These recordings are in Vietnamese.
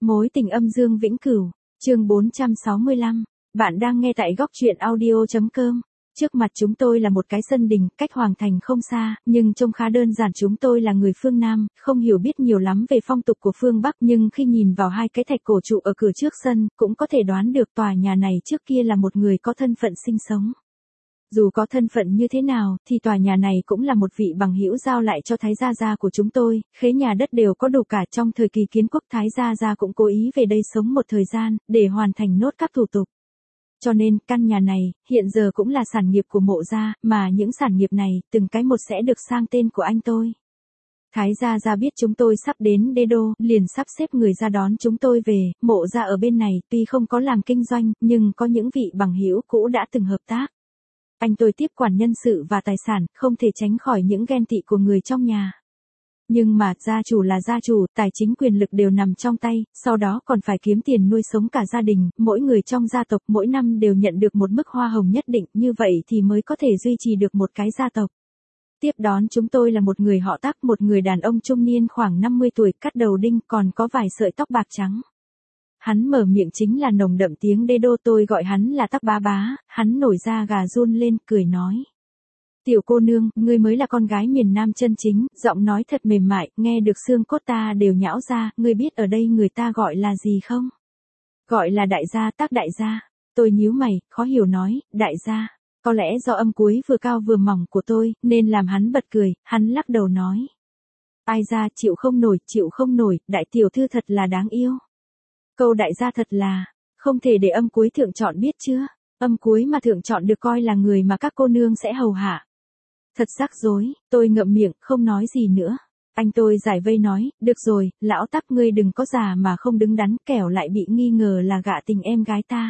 Mối tình âm dương vĩnh cửu, chương 465. Bạn đang nghe tại góc truyện audio.com. Trước mặt chúng tôi là một cái sân đình, cách Hoàng Thành không xa, nhưng trông khá đơn giản. Chúng tôi là người phương Nam, không hiểu biết nhiều lắm về phong tục của phương Bắc, nhưng khi nhìn vào hai cái thạch cổ trụ ở cửa trước sân, cũng có thể đoán được tòa nhà này trước kia là một người có thân phận sinh sống. Dù có thân phận như thế nào, thì tòa nhà này cũng là một vị bằng hữu giao lại cho Thái gia của chúng tôi, khế nhà đất đều có đủ cả. Trong thời kỳ kiến quốc, Thái gia cũng cố ý về đây sống một thời gian, để hoàn thành nốt các thủ tục. Cho nên, căn nhà này, hiện giờ cũng là sản nghiệp của Mộ gia, mà những sản nghiệp này, từng cái một sẽ được sang tên của anh tôi. Thái gia biết chúng tôi sắp đến Đế Đô, liền sắp xếp người ra đón chúng tôi về. Mộ gia ở bên này, tuy không có làm kinh doanh, nhưng có những vị bằng hữu cũ đã từng hợp tác. Anh tôi tiếp quản nhân sự và tài sản, không thể tránh khỏi những ghen tị của người trong nhà. Nhưng mà, gia chủ là gia chủ, tài chính quyền lực đều nằm trong tay, sau đó còn phải kiếm tiền nuôi sống cả gia đình, mỗi người trong gia tộc mỗi năm đều nhận được một mức hoa hồng nhất định, như vậy thì mới có thể duy trì được một cái gia tộc. Tiếp đón chúng tôi là một người họ Tắc, một người đàn ông trung niên khoảng 50 tuổi, cắt đầu đinh, còn có vài sợi tóc bạc trắng. Hắn mở miệng chính là nồng đậm tiếng Đế Đô, tôi gọi hắn là Tắc bá bá. Hắn nổi da gà run lên, cười nói. Tiểu cô nương, ngươi mới là con gái miền Nam chân chính, giọng nói thật mềm mại, nghe được xương cốt ta đều nhão ra. Ngươi biết ở đây người ta gọi là gì không? Gọi là đại gia, Tắc đại gia. Tôi nhíu mày, khó hiểu nói, đại gia. Có lẽ do âm cuối vừa cao vừa mỏng của tôi, nên làm hắn bật cười. Hắn lắc đầu nói. Ai ra, chịu không nổi, đại tiểu thư thật là đáng yêu. Câu đại gia thật là, không thể để âm cuối thượng chọn biết chưa? Âm cuối mà thượng chọn được coi là người mà các cô nương sẽ hầu hạ. Thật rắc rối, tôi ngậm miệng, không nói gì nữa. Anh tôi giải vây nói, được rồi, lão Tắc ngươi đừng có già mà không đứng đắn, kẻo lại bị nghi ngờ là gạ tình em gái ta.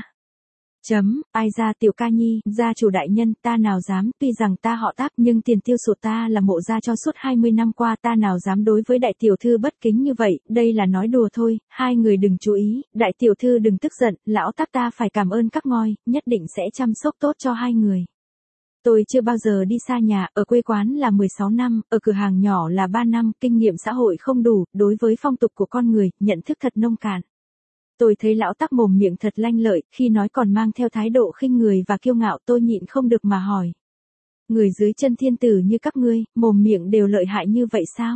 Ai ra tiểu ca nhi, gia chủ đại nhân, ta nào dám, tuy rằng ta họ Tắc nhưng tiền tiêu sổ ta là Mộ gia cho suốt 20 năm qua, ta nào dám đối với đại tiểu thư bất kính như vậy, đây là nói đùa thôi, hai người đừng chú ý, đại tiểu thư đừng tức giận, lão Tắc ta phải cảm ơn các ngôi, nhất định sẽ chăm sóc tốt cho hai người. Tôi chưa bao giờ đi xa nhà, ở quê quán là 16 năm, ở cửa hàng nhỏ là 3 năm, kinh nghiệm xã hội không đủ, đối với phong tục của con người, nhận thức thật nông cạn. Tôi thấy lão Tắc mồm miệng thật lanh lợi, khi nói còn mang theo thái độ khinh người và kiêu ngạo, tôi nhịn không được mà hỏi. Người dưới chân thiên tử như các ngươi, mồm miệng đều lợi hại như vậy sao?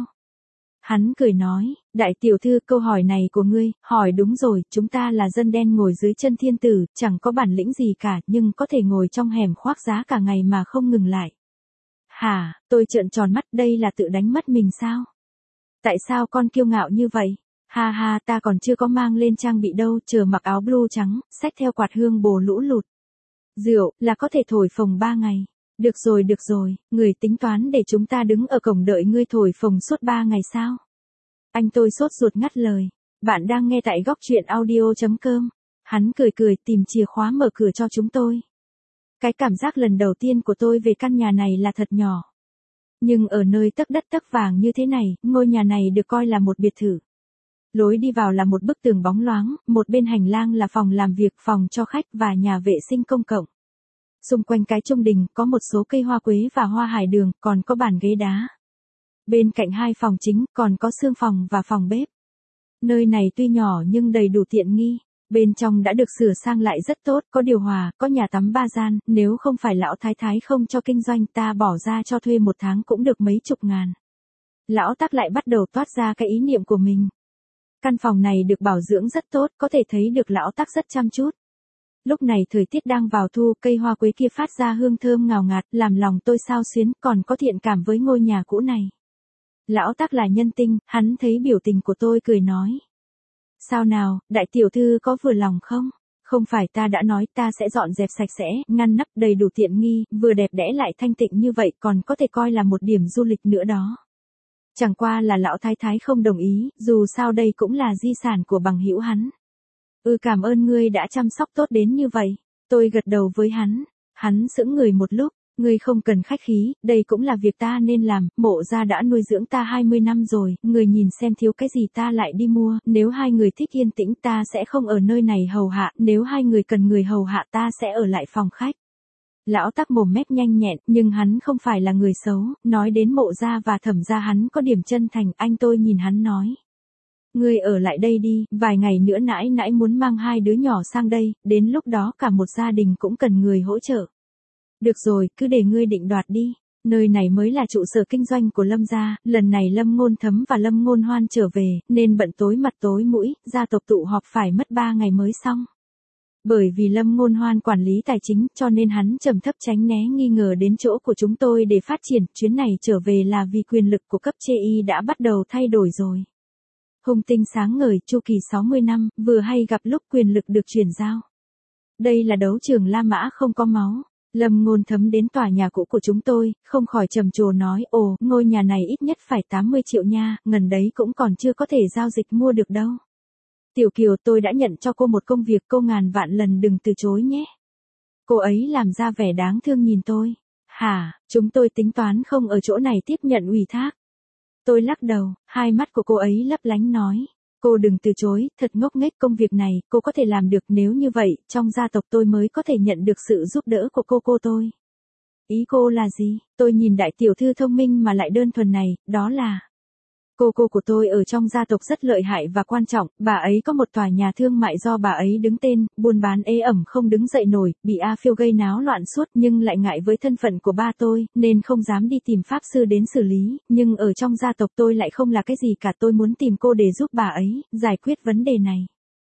Hắn cười nói, đại tiểu thư, câu hỏi này của ngươi, hỏi đúng rồi, chúng ta là dân đen ngồi dưới chân thiên tử, chẳng có bản lĩnh gì cả, nhưng có thể ngồi trong hẻm khoác giá cả ngày mà không ngừng lại. Hả, tôi trợn tròn mắt, đây là tự đánh mất mình sao? Tại sao con kiêu ngạo như vậy? Ha ha, ta còn chưa có mang lên trang bị đâu, chờ mặc áo blue trắng, xách theo quạt hương bồ lũ lụt. Rượu, là có thể thổi phồng 3 ngày. Được rồi, người tính toán để chúng ta đứng ở cổng đợi ngươi thổi phồng suốt 3 ngày sao? Anh tôi sốt ruột ngắt lời. Bạn đang nghe tại góc truyện audio.com. Hắn cười tìm chìa khóa mở cửa cho chúng tôi. Cái cảm giác lần đầu tiên của tôi về căn nhà này là thật nhỏ. Nhưng ở nơi tấc đất tấc vàng như thế này, ngôi nhà này được coi là một biệt thự. Lối đi vào là một bức tường bóng loáng, một bên hành lang là phòng làm việc, phòng cho khách và nhà vệ sinh công cộng. Xung quanh cái trung đình có một số cây hoa quế và hoa hải đường, còn có bàn ghế đá. Bên cạnh hai phòng chính còn có xương phòng và phòng bếp. Nơi này tuy nhỏ nhưng đầy đủ tiện nghi. Bên trong đã được sửa sang lại rất tốt, có điều hòa, có nhà tắm 3 gian, nếu không phải lão thái thái không cho kinh doanh, ta bỏ ra cho thuê 1 tháng cũng được mấy chục ngàn. Lão Tắc lại bắt đầu toát ra cái ý niệm của mình. Căn phòng này được bảo dưỡng rất tốt, có thể thấy được lão Tắc rất chăm chút. Lúc này thời tiết đang vào thu, cây hoa quế kia phát ra hương thơm ngào ngạt, làm lòng tôi xao xuyến, còn có thiện cảm với ngôi nhà cũ này. Lão Tắc là nhân tinh, hắn thấy biểu tình của tôi cười nói. Sao nào, đại tiểu thư có vừa lòng không? Không phải ta đã nói ta sẽ dọn dẹp sạch sẽ, ngăn nắp đầy đủ tiện nghi, vừa đẹp đẽ lại thanh tịnh như vậy, còn có thể coi là một điểm du lịch nữa đó. Chẳng qua là lão thái thái không đồng ý, dù sao đây cũng là di sản của bằng hữu hắn. Cảm ơn ngươi đã chăm sóc tốt đến như vậy. Tôi gật đầu với hắn. Hắn sững người một lúc. Ngươi không cần khách khí, đây cũng là việc ta nên làm, Mộ gia đã nuôi dưỡng ta 20 năm rồi, người nhìn xem thiếu cái gì ta lại đi mua, nếu hai người thích yên tĩnh ta sẽ không ở nơi này hầu hạ, nếu hai người cần người hầu hạ ta sẽ ở lại phòng khách. Lão Tắc mồm mép nhanh nhẹn, nhưng hắn không phải là người xấu, nói đến Mộ gia và Thẩm gia hắn có điểm chân thành, anh tôi nhìn hắn nói. Ngươi ở lại đây đi, vài ngày nữa nãi nãi muốn mang 2 đứa nhỏ sang đây, đến lúc đó cả một gia đình cũng cần người hỗ trợ. Được rồi, cứ để ngươi định đoạt đi. Nơi này mới là trụ sở kinh doanh của Lâm gia, lần này Lâm Ngôn Thấm và Lâm Ngôn Hoan trở về, nên bận tối mặt tối mũi, gia tộc tụ họp phải mất 3 ngày mới xong. Bởi vì Lâm Ngôn Hoan quản lý tài chính, cho nên hắn trầm thấp tránh né nghi ngờ đến chỗ của chúng tôi để phát triển, chuyến này trở về là vì quyền lực của cấp chê y đã bắt đầu thay đổi rồi. Hung tinh sáng ngời, chu kỳ 60 năm, vừa hay gặp lúc quyền lực được chuyển giao. Đây là đấu trường La Mã không có máu. Lâm Ngôn Thấm đến tòa nhà cũ của chúng tôi, không khỏi trầm trồ nói, ồ, ngôi nhà này ít nhất phải 80 triệu nha, ngần đấy cũng còn chưa có thể giao dịch mua được đâu. Tiểu Kiều, tôi đã nhận cho cô một công việc, cô ngàn vạn lần đừng từ chối nhé. Cô ấy làm ra vẻ đáng thương nhìn tôi. Hả, chúng tôi tính toán không ở chỗ này tiếp nhận ủy thác. Tôi lắc đầu, hai mắt của cô ấy lấp lánh nói. Cô đừng từ chối, thật ngốc nghếch, công việc này, cô có thể làm được, nếu như vậy, trong gia tộc tôi mới có thể nhận được sự giúp đỡ của cô tôi. Ý cô là gì? Tôi nhìn đại tiểu thư thông minh mà lại đơn thuần này, đó là... Cô của tôi ở trong gia tộc rất lợi hại và quan trọng, bà ấy có một tòa nhà thương mại do bà ấy đứng tên, buôn bán ế ẩm không đứng dậy nổi, bị A Phiêu gây náo loạn suốt nhưng lại ngại với thân phận của ba tôi, nên không dám đi tìm pháp sư đến xử lý, nhưng ở trong gia tộc tôi lại không là cái gì cả, tôi muốn tìm cô để giúp bà ấy, giải quyết vấn đề này.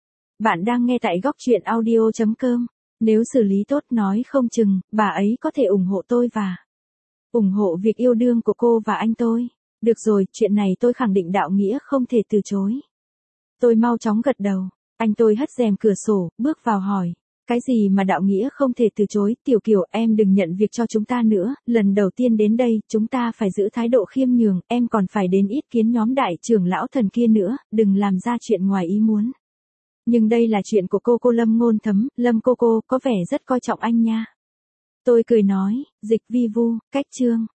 Bạn đang nghe tại góc truyện audio.com, nếu xử lý tốt nói không chừng, bà ấy có thể ủng hộ tôi và ủng hộ việc yêu đương của cô và anh tôi. Được rồi, chuyện này tôi khẳng định đạo nghĩa không thể từ chối. Tôi mau chóng gật đầu. Anh tôi hất rèm cửa sổ, bước vào hỏi. Cái gì mà đạo nghĩa không thể từ chối? Tiểu Kiều, em đừng nhận việc cho chúng ta nữa. Lần đầu tiên đến đây, chúng ta phải giữ thái độ khiêm nhường. Em còn phải đến ý kiến nhóm đại trưởng lão thần kia nữa. Đừng làm ra chuyện ngoài ý muốn. Nhưng đây là chuyện của cô Lâm Ngôn Thấm. Lâm cô có vẻ rất coi trọng anh nha. Tôi cười nói, dịch vi vu, cách chương.